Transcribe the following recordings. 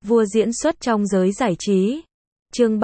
Vua diễn xuất trong giới giải trí. Chương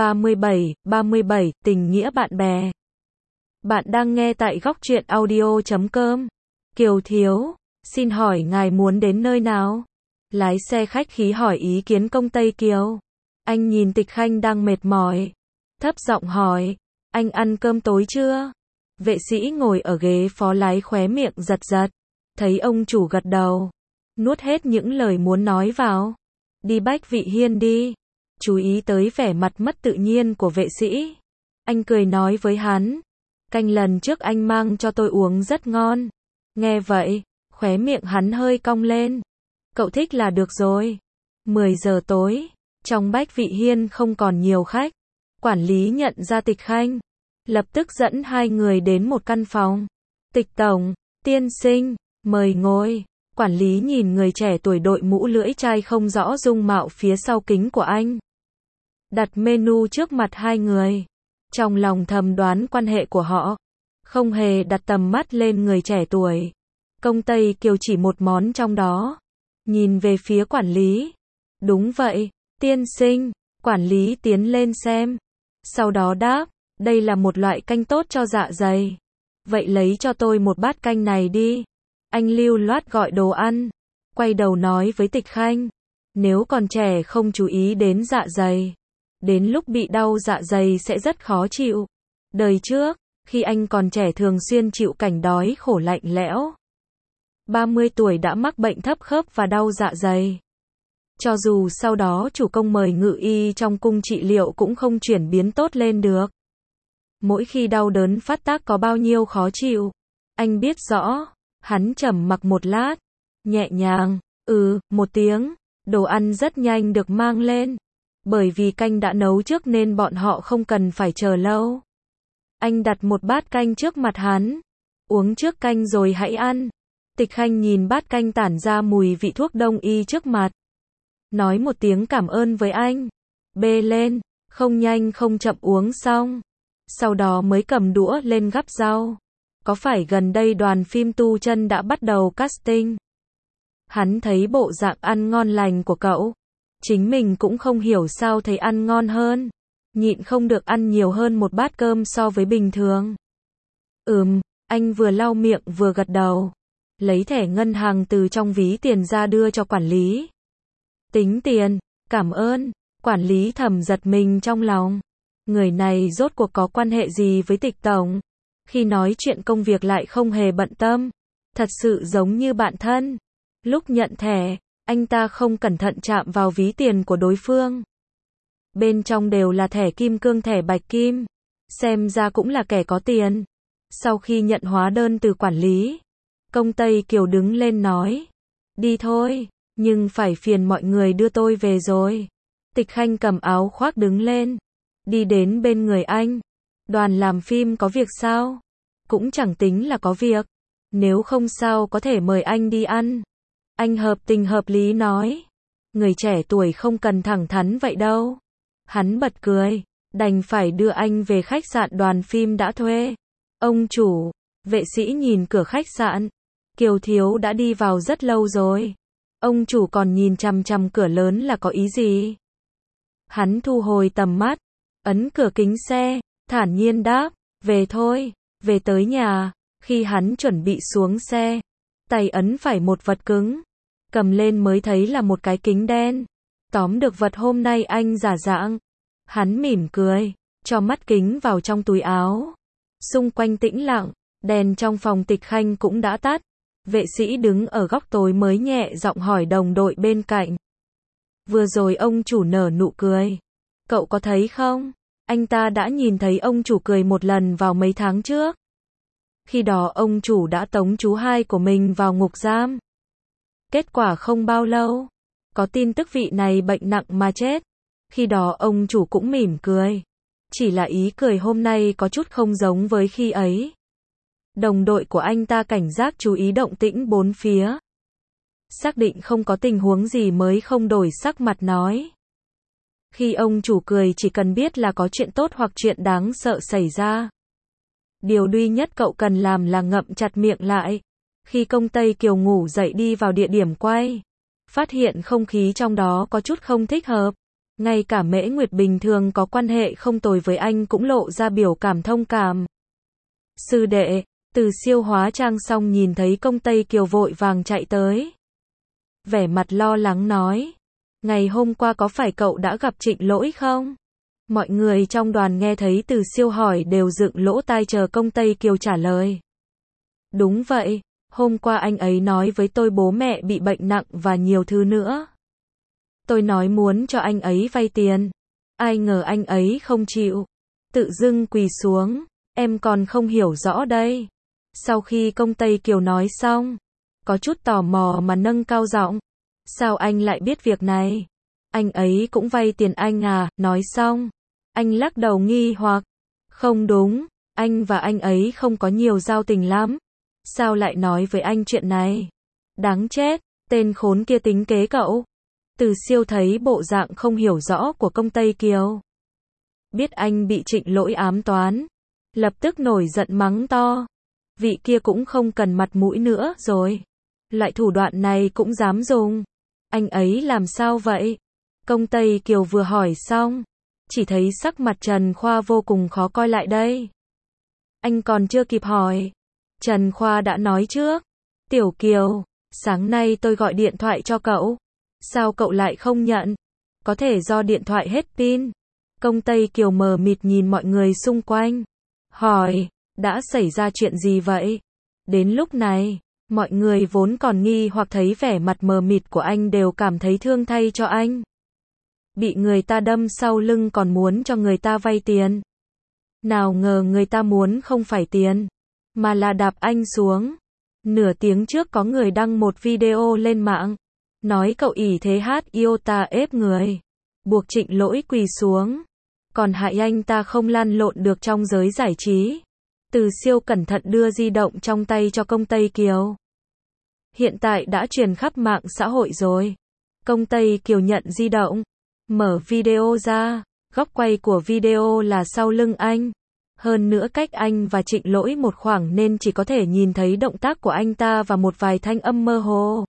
37, tình nghĩa bạn bè. Bạn đang nghe tại góc truyện audio.com. Kiều Thiếu, xin hỏi ngài muốn đến nơi nào? Lái xe khách khí hỏi ý kiến công Tây Kiều. Anh nhìn Tịch Khanh đang mệt mỏi, thấp giọng hỏi, anh ăn cơm tối chưa? Vệ sĩ ngồi ở ghế phó lái khóe miệng giật giật, thấy ông chủ gật đầu, nuốt hết những lời muốn nói vào. Đi Bách Vị Hiên đi. Chú ý tới vẻ mặt mất tự nhiên của vệ sĩ. Anh cười nói với hắn, canh lần trước anh mang cho tôi uống rất ngon. Nghe vậy, khóe miệng hắn hơi cong lên. Cậu thích là được rồi. 10 giờ tối, trong Bách Vị Hiên không còn nhiều khách. Quản lý nhận ra Tịch Khanh, lập tức dẫn hai người đến một căn phòng. Tịch tổng, tiên sinh, mời ngồi. Quản lý nhìn người trẻ tuổi đội mũ lưỡi chai không rõ dung mạo phía sau kính của anh. Đặt menu trước mặt hai người. Trong lòng thầm đoán quan hệ của họ. Không hề đặt tầm mắt lên người trẻ tuổi. Công Tây Kiều chỉ một món trong đó. Nhìn về phía quản lý. Đúng vậy, tiên sinh. Quản lý tiến lên xem. Sau đó đáp, đây là một loại canh tốt cho dạ dày. Vậy lấy cho tôi một bát canh này đi. Anh lưu loát gọi đồ ăn. Quay đầu nói với Tịch Khanh. Nếu còn trẻ không chú ý đến dạ dày, đến lúc bị đau dạ dày sẽ rất khó chịu. Đời trước, khi anh còn trẻ thường xuyên chịu cảnh đói khổ lạnh lẽo. 30 tuổi đã mắc bệnh thấp khớp và đau dạ dày. Cho dù sau đó chủ công mời ngự y trong cung trị liệu cũng không chuyển biến tốt lên được. Mỗi khi đau đớn phát tác có bao nhiêu khó chịu, anh biết rõ. Hắn trầm mặc một lát, nhẹ nhàng, một tiếng, đồ ăn rất nhanh được mang lên. Bởi vì canh đã nấu trước nên bọn họ không cần phải chờ lâu. Anh đặt một bát canh trước mặt hắn. Uống trước canh rồi hãy ăn. Tịch Khanh nhìn bát canh tản ra mùi vị thuốc đông y trước mặt. Nói một tiếng cảm ơn với anh. Bê lên, không nhanh không chậm uống xong. Sau đó mới cầm đũa lên gắp rau. Có phải gần đây đoàn phim Tu Chân đã bắt đầu casting? Hắn thấy bộ dạng ăn ngon lành của cậu. Chính mình cũng không hiểu sao thấy ăn ngon hơn. Nhịn không được ăn nhiều hơn một bát cơm so với bình thường. Anh vừa lau miệng vừa gật đầu. Lấy thẻ ngân hàng từ trong ví tiền ra đưa cho quản lý. Tính tiền, cảm ơn. Quản lý thầm giật mình trong lòng. Người này rốt cuộc có quan hệ gì với Tịch tổng? Khi nói chuyện công việc lại không hề bận tâm. Thật sự giống như bạn thân. Lúc nhận thẻ, anh ta không cẩn thận chạm vào ví tiền của đối phương. Bên trong đều là thẻ kim cương thẻ bạch kim. Xem ra cũng là kẻ có tiền. Sau khi nhận hóa đơn từ quản lý, công Tây Kiều đứng lên nói. Đi thôi, nhưng phải phiền mọi người đưa tôi về rồi. Tịch Khanh cầm áo khoác đứng lên. Đi đến bên người anh. Đoàn làm phim có việc sao? Cũng chẳng tính là có việc. Nếu không sao có thể mời anh đi ăn. Anh hợp tình hợp lý nói. Người trẻ tuổi không cần thẳng thắn vậy đâu. Hắn bật cười. Đành phải đưa anh về khách sạn đoàn phim đã thuê. Ông chủ, vệ sĩ nhìn cửa khách sạn. Kiều Thiếu đã đi vào rất lâu rồi. Ông chủ còn nhìn chằm chằm cửa lớn là có ý gì? Hắn thu hồi tầm mắt. Ấn cửa kính xe. Thản nhiên đáp, về thôi, về tới nhà. Khi hắn chuẩn bị xuống xe, tay ấn phải một vật cứng. Cầm lên mới thấy là một cái kính đen. Tóm được vật hôm nay anh giả dạng. Hắn mỉm cười, cho mắt kính vào trong túi áo. Xung quanh tĩnh lặng, đèn trong phòng Tịch Khanh cũng đã tắt. Vệ sĩ đứng ở góc tối mới nhẹ giọng hỏi đồng đội bên cạnh. Vừa rồi ông chủ nở nụ cười. Cậu có thấy không? Anh ta đã nhìn thấy ông chủ cười một lần vào mấy tháng trước. Khi đó ông chủ đã tống chú hai của mình vào ngục giam. Kết quả không bao lâu, có tin tức vị này bệnh nặng mà chết. Khi đó ông chủ cũng mỉm cười. Chỉ là ý cười hôm nay có chút không giống với khi ấy. Đồng đội của anh ta cảnh giác chú ý động tĩnh bốn phía. Xác định không có tình huống gì mới không đổi sắc mặt nói. Khi ông chủ cười chỉ cần biết là có chuyện tốt hoặc chuyện đáng sợ xảy ra. Điều duy nhất cậu cần làm là ngậm chặt miệng lại. Khi công Tây Kiều ngủ dậy đi vào địa điểm quay phát hiện không khí trong đó có chút không thích hợp. Ngay cả Mễ Nguyệt bình thường có quan hệ không tồi với anh cũng lộ ra biểu cảm thông cảm. Sư đệ, Từ Siêu hóa trang xong nhìn thấy Công Tây Kiều vội vàng chạy tới. Vẻ mặt lo lắng nói, ngày hôm qua có phải cậu đã gặp Trịnh Lỗi không? Mọi người trong đoàn nghe thấy Từ Siêu hỏi đều dựng lỗ tai chờ Công Tây Kiều trả lời. Đúng vậy, hôm qua anh ấy nói với tôi bố mẹ bị bệnh nặng và nhiều thứ nữa. Tôi nói muốn cho anh ấy vay tiền. Ai ngờ anh ấy không chịu. Tự dưng quỳ xuống. Em còn không hiểu rõ đây. Sau khi Công Tây Kiều nói xong, có chút tò mò mà nâng cao giọng. Sao anh lại biết việc này? Anh ấy cũng vay tiền anh à? Nói xong, anh lắc đầu nghi hoặc. Không đúng, anh và anh ấy không có nhiều giao tình lắm. Sao lại nói với anh chuyện này? Đáng chết, tên khốn kia tính kế cậu. Từ Siêu thấy bộ dạng không hiểu rõ của Công Tây Kiều. Biết anh bị Trịnh Lỗi ám toán. Lập tức nổi giận mắng to. Vị kia cũng không cần mặt mũi nữa rồi. Loại thủ đoạn này cũng dám dùng. Anh ấy làm sao vậy? Công Tây Kiều vừa hỏi xong. Chỉ thấy sắc mặt Trần Khoa vô cùng khó coi lại đây. Anh còn chưa kịp hỏi. Trần Khoa đã nói trước. Tiểu Kiều, sáng nay tôi gọi điện thoại cho cậu. Sao cậu lại không nhận? Có thể do điện thoại hết pin. Công Tây Kiều mờ mịt nhìn mọi người xung quanh. Hỏi, đã xảy ra chuyện gì vậy? Đến lúc này, mọi người vốn còn nghi hoặc thấy vẻ mặt mờ mịt của anh đều cảm thấy thương thay cho anh. Bị người ta đâm sau lưng còn muốn cho người ta vay tiền. Nào ngờ người ta muốn không phải tiền, mà là đạp anh xuống. Nửa tiếng trước có người đăng một video lên mạng. Nói cậu ỷ thế hát iota ép người. Buộc Trịnh Lỗi quỳ xuống. Còn hại anh ta không lăn lộn được trong giới giải trí. Từ Siêu cẩn thận đưa di động trong tay cho Công Tây Kiều. Hiện tại đã truyền khắp mạng xã hội rồi. Công Tây Kiều nhận di động. Mở video ra. Góc quay của video là sau lưng anh. Hơn nữa cách anh và Trịnh Lỗi một khoảng nên chỉ có thể nhìn thấy động tác của anh ta và một vài thanh âm mơ hồ.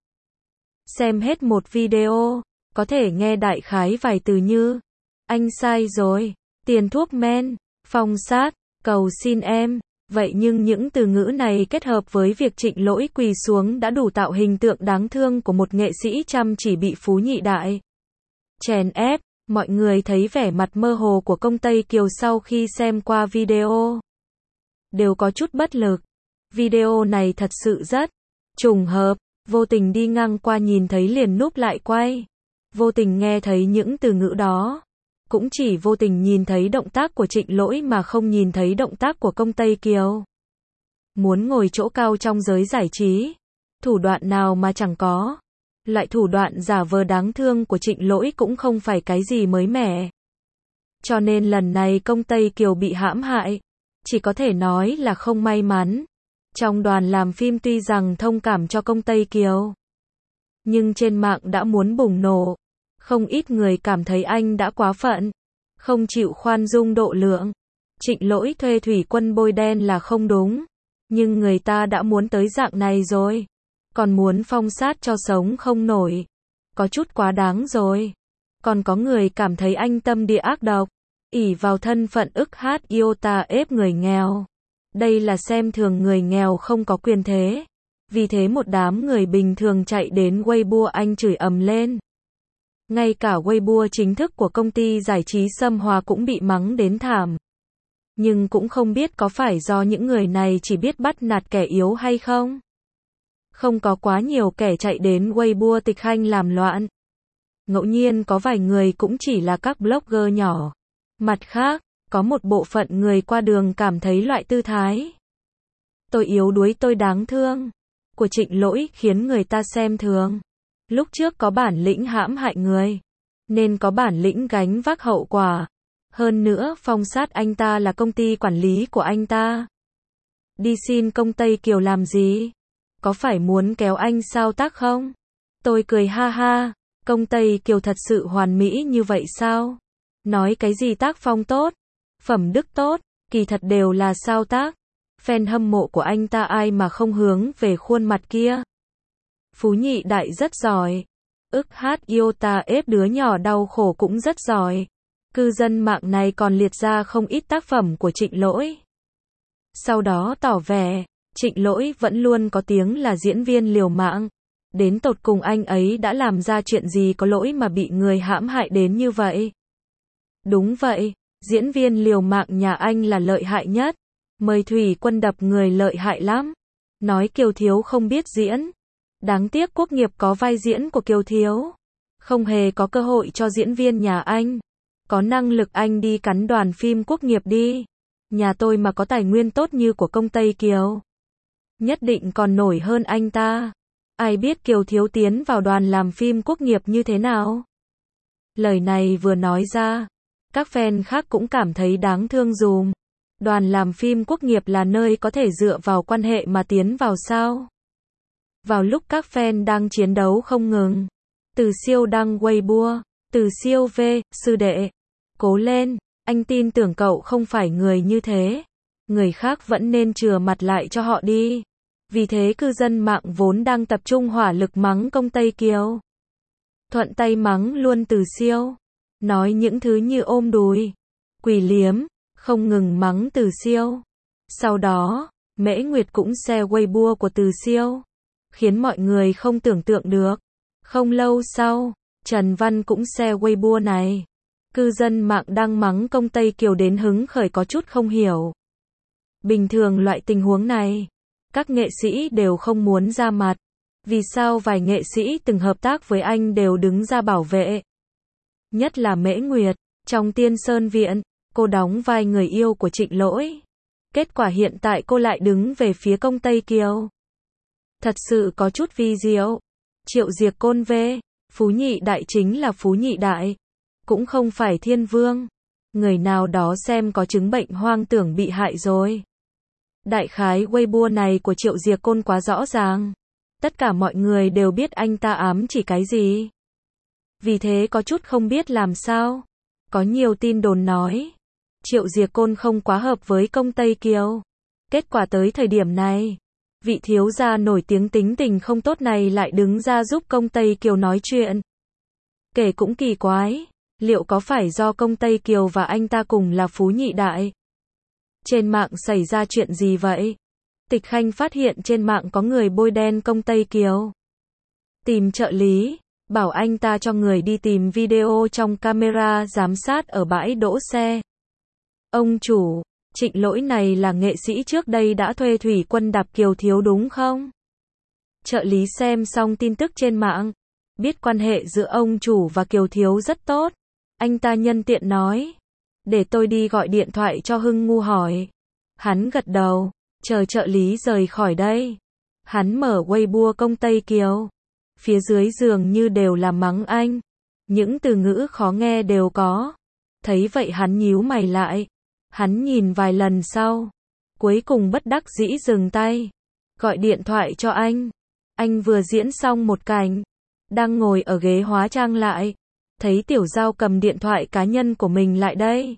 Xem hết một video, có thể nghe đại khái vài từ như anh sai rồi, tiền thuốc men, phong sát, cầu xin em. Vậy nhưng những từ ngữ này kết hợp với việc Trịnh Lỗi quỳ xuống đã đủ tạo hình tượng đáng thương của một nghệ sĩ chăm chỉ bị Phú Nhị Đại chèn ép. Mọi người thấy vẻ mặt mơ hồ của Công Tây Kiều sau khi xem qua video. Đều có chút bất lực. Video này thật sự rất trùng hợp. Vô tình đi ngang qua nhìn thấy liền núp lại quay. Vô tình nghe thấy những từ ngữ đó. Cũng chỉ vô tình nhìn thấy động tác của Trịnh Lỗi mà không nhìn thấy động tác của Công Tây Kiều. Muốn ngồi chỗ cao trong giới giải trí. Thủ đoạn nào mà chẳng có. Loại thủ đoạn giả vờ đáng thương của Trịnh Lỗi cũng không phải cái gì mới mẻ. Cho nên lần này Công Tây Kiều bị hãm hại. Chỉ có thể nói là không may mắn. Trong đoàn làm phim tuy rằng thông cảm cho Công Tây Kiều. Nhưng trên mạng đã muốn bùng nổ. Không ít người cảm thấy anh đã quá phận. Không chịu khoan dung độ lượng. Trịnh Lỗi thuê thủy quân bôi đen là không đúng. Nhưng người ta đã muốn tới dạng này rồi. Còn muốn phong sát cho sống không nổi. Có chút quá đáng rồi. Còn có người cảm thấy anh tâm địa ác độc. ỷ vào thân phận ức hát iota ép người nghèo. Đây là xem thường người nghèo không có quyền thế. Vì thế một đám người bình thường chạy đến Weibo anh chửi ầm lên. Ngay cả Weibo chính thức của công ty giải trí Sâm Hòa cũng bị mắng đến thảm. Nhưng cũng không biết có phải do những người này chỉ biết bắt nạt kẻ yếu hay không. Không có quá nhiều kẻ chạy đến Weibo tịch hành làm loạn. Ngẫu nhiên có vài người cũng chỉ là các blogger nhỏ. Mặt khác, có một bộ phận người qua đường cảm thấy loại tư thái tôi yếu đuối tôi đáng thương của Trịnh Lỗi khiến người ta xem thường. Lúc trước có bản lĩnh hãm hại người, nên có bản lĩnh gánh vác hậu quả. Hơn nữa phong sát anh ta là công ty quản lý của anh ta. Đi xin Công Tây Kiều làm gì? Có phải muốn kéo anh sao tác không? Tôi cười ha ha, Công Tây Kiều thật sự hoàn mỹ như vậy sao? Nói cái gì tác phong tốt, phẩm đức tốt, kỳ thật đều là sao tác. Fan hâm mộ của anh ta ai mà không hướng về khuôn mặt kia. Phú Nhị Đại rất giỏi. iota ép đứa nhỏ đau khổ cũng rất giỏi. Cư dân mạng này còn liệt ra không ít tác phẩm của Trịnh Lỗi. Sau đó tỏ vẻ, Trịnh Lỗi vẫn luôn có tiếng là diễn viên liều mạng. Đến tột cùng anh ấy đã làm ra chuyện gì có lỗi mà bị người hãm hại đến như vậy? Đúng vậy, diễn viên liều mạng nhà anh là lợi hại nhất. Mời Thủy Quân đập người lợi hại lắm. Nói Kiều Thiếu không biết diễn. Đáng tiếc Quốc Nghiệp có vai diễn của Kiều Thiếu. Không hề có cơ hội cho diễn viên nhà anh. Có năng lực anh đi cắn đoàn phim Quốc Nghiệp đi. Nhà tôi mà có tài nguyên tốt như của công Tây Kiều. Nhất định còn nổi hơn anh ta. Ai biết Kiều Thiếu tiến vào đoàn làm phim Quốc Nghiệp như thế nào? Lời này vừa nói ra, các fan khác cũng cảm thấy đáng thương dùm. Đoàn làm phim Quốc Nghiệp là nơi có thể dựa vào quan hệ mà tiến vào sao? Vào lúc các fan đang chiến đấu không ngừng, Từ Siêu đăng Weibo, Từ Siêu V, sư đệ, cố lên, anh tin tưởng cậu không phải người như thế. Người khác vẫn nên chừa mặt lại cho họ đi. Vì thế cư dân mạng vốn đang tập trung hỏa lực mắng công Tây Kiều. Thuận tay mắng luôn Từ Siêu. Nói những thứ như ôm đùi, quỳ liếm, không ngừng mắng Từ Siêu. Sau đó, Mễ Nguyệt cũng share Weibo của Từ Siêu, khiến mọi người không tưởng tượng được. Không lâu sau, Trần Văn cũng share Weibo này. Cư dân mạng đang mắng công Tây Kiều đến hứng khởi có chút không hiểu. Bình thường loại tình huống này, các nghệ sĩ đều không muốn ra mặt. Vì sao vài nghệ sĩ từng hợp tác với anh đều đứng ra bảo vệ? Nhất là Mễ Nguyệt, trong Tiên Sơn Viện, cô đóng vai người yêu của Trịnh Lỗi. Kết quả hiện tại cô lại đứng về phía công Tây Kiều. Thật sự có chút vi diệu. Triệu Diệc Côn V, Phú Nhị Đại chính là Phú Nhị Đại, cũng không phải Thiên Vương. Người nào đó xem có chứng bệnh hoang tưởng bị hại rồi. Đại khái Weibo này của Triệu Diệc Côn quá rõ ràng. Tất cả mọi người đều biết anh ta ám chỉ cái gì. Vì thế có chút không biết làm sao. Có nhiều tin đồn nói Triệu Diệc Côn không quá hợp với công Tây Kiều. Kết quả tới thời điểm này, vị thiếu gia nổi tiếng tính tình không tốt này lại đứng ra giúp công Tây Kiều nói chuyện. Kể cũng kỳ quái, liệu có phải do công Tây Kiều và anh ta cùng là Phú Nhị Đại? Trên mạng xảy ra chuyện gì vậy? Tịch Khanh phát hiện trên mạng có người bôi đen công Tây Kiều. Tìm trợ lý, bảo anh ta cho người đi tìm video trong camera giám sát ở bãi đỗ xe. Ông chủ, Trịnh Lỗi này là nghệ sĩ trước đây đã thuê Thủy Quân đạp Kiều Thiếu đúng không? Trợ lý xem xong tin tức trên mạng, biết quan hệ giữa ông chủ và Kiều Thiếu rất tốt. Anh ta nhân tiện nói, để tôi đi gọi điện thoại cho Hưng Ngu hỏi. Hắn gật đầu, chờ trợ lý rời khỏi đây. Hắn mở Weibo công Tây Kiều. Phía dưới dường như đều là mắng anh. Những từ ngữ khó nghe đều có. Thấy vậy hắn nhíu mày lại. Hắn nhìn vài lần sau. Cuối cùng bất đắc dĩ dừng tay. Gọi điện thoại cho anh. Anh vừa diễn xong một cảnh. Đang ngồi ở ghế hóa trang lại. Thấy Tiểu Giao cầm điện thoại cá nhân của mình lại đây.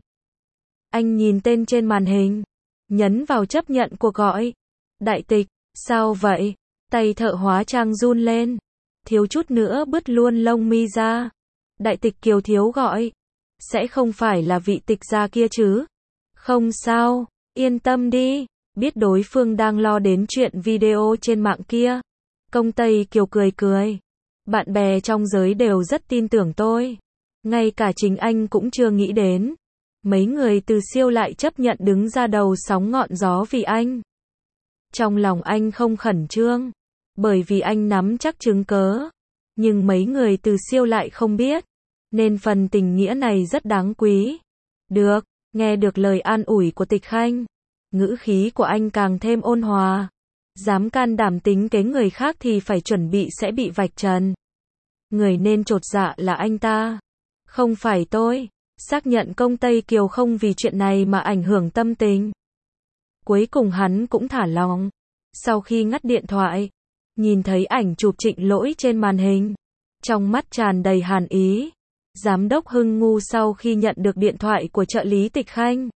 Anh nhìn tên trên màn hình. Nhấn vào chấp nhận cuộc gọi. Đại Tịch, sao vậy? Tay thợ hóa trang run lên. Thiếu chút nữa bứt luôn lông mi ra. Đại Tịch Kiều Thiếu gọi. Sẽ không phải là vị tịch gia kia chứ? Không sao, yên tâm đi. Biết đối phương đang lo đến chuyện video trên mạng kia. Công Tây Kiều cười cười. Bạn bè trong giới đều rất tin tưởng tôi. Ngay cả chính anh cũng chưa nghĩ đến. Mấy người Từ Siêu lại chấp nhận đứng ra đầu sóng ngọn gió vì anh. Trong lòng anh không khẩn trương, bởi vì anh nắm chắc chứng cớ. Nhưng mấy người Từ Siêu lại không biết, nên phần tình nghĩa này rất đáng quý. Được, nghe được lời an ủi của Tịch Khanh, ngữ khí của anh càng thêm ôn hòa. Dám can đảm tính kế người khác thì phải chuẩn bị sẽ bị vạch trần. Người nên chột dạ là anh ta, không phải tôi. Xác nhận công Tây Kiều không vì chuyện này mà ảnh hưởng tâm tình. Cuối cùng hắn cũng thả lòng. Sau khi ngắt điện thoại, nhìn thấy ảnh chụp Trịnh Lỗi trên màn hình, trong mắt tràn đầy hàn ý. Giám đốc Hưng Ngu sau khi nhận được điện thoại của trợ lý Tịch Khanh,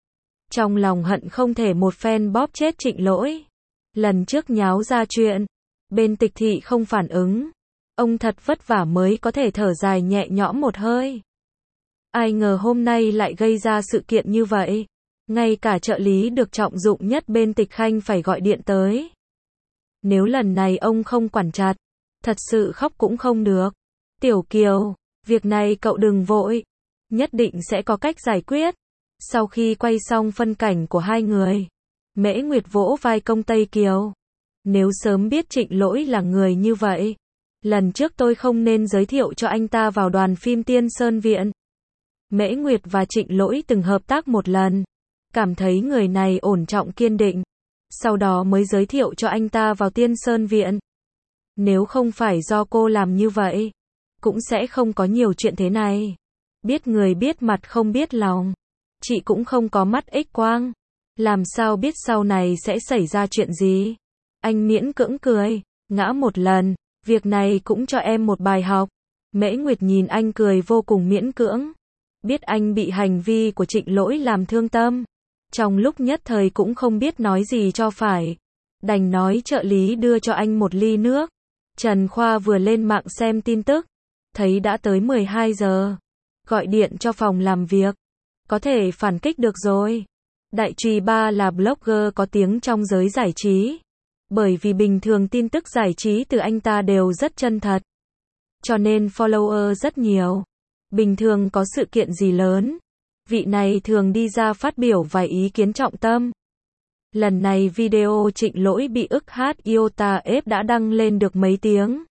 trong lòng hận không thể một phen bóp chết Trịnh Lỗi. Lần trước nháo ra chuyện, bên Tịch Thị không phản ứng, Ông thật vất vả mới có thể thở dài nhẹ nhõm một hơi. Ai ngờ hôm nay lại gây ra sự kiện như vậy. Ngay cả trợ lý được trọng dụng nhất bên Tịch Khanh phải gọi điện tới. Nếu lần này ông không quản chặt, thật sự khóc cũng không được. Tiểu Kiều, việc này cậu đừng vội. Nhất định sẽ có cách giải quyết. Sau khi quay xong phân cảnh của hai người, Mễ Nguyệt vỗ vai Công Tây Kiều. Nếu sớm biết Trịnh Lỗi là người như vậy, lần trước tôi không nên giới thiệu cho anh ta vào đoàn phim Tiên Sơn Viện. Mễ Nguyệt và Trịnh Lỗi từng hợp tác một lần, cảm thấy người này ổn trọng kiên định, sau đó mới giới thiệu cho anh ta vào Tiên Sơn Viện. Nếu không phải do cô làm như vậy, cũng sẽ không có nhiều chuyện thế này. Biết người biết mặt không biết lòng. Chị cũng không có mắt X quang. Làm sao biết sau này sẽ xảy ra chuyện gì? Anh miễn cưỡng cười. Ngã một lần, việc này cũng cho em một bài học. Mễ Nguyệt nhìn anh cười vô cùng miễn cưỡng. Biết anh bị hành vi của Trịnh Lỗi làm thương tâm. Trong lúc nhất thời cũng không biết nói gì cho phải. Đành nói trợ lý đưa cho anh một ly nước. Trần Khoa vừa lên mạng xem tin tức. Thấy đã tới 12 giờ. Gọi điện cho phòng làm việc. Có thể phản kích được rồi. Đại Trùy Ba là blogger có tiếng trong giới giải trí. Bởi vì bình thường tin tức giải trí từ anh ta đều rất chân thật. Cho nên follower rất nhiều. Bình thường có sự kiện gì lớn, vị này thường đi ra phát biểu vài ý kiến trọng tâm. Lần này video Trịnh Lỗi bị ức hát iota ép đã đăng lên được mấy tiếng.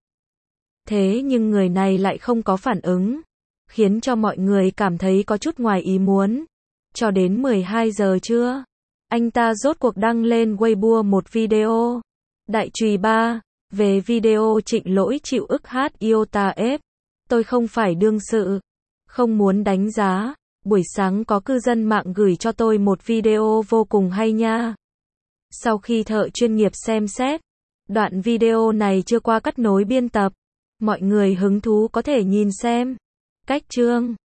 Thế nhưng người này lại không có phản ứng, khiến cho mọi người cảm thấy có chút ngoài ý muốn. Cho đến 12 giờ trưa, anh ta rốt cuộc đăng lên Weibo một video. Đại Trùy Ba, về video Trịnh Lỗi chịu ức hát iota ép. Tôi không phải đương sự, không muốn đánh giá. Buổi sáng có cư dân mạng gửi cho tôi một video vô cùng hay nha. Sau khi thợ chuyên nghiệp xem xét, đoạn video này chưa qua cắt nối biên tập. Mọi người hứng thú có thể nhìn xem. Cách chương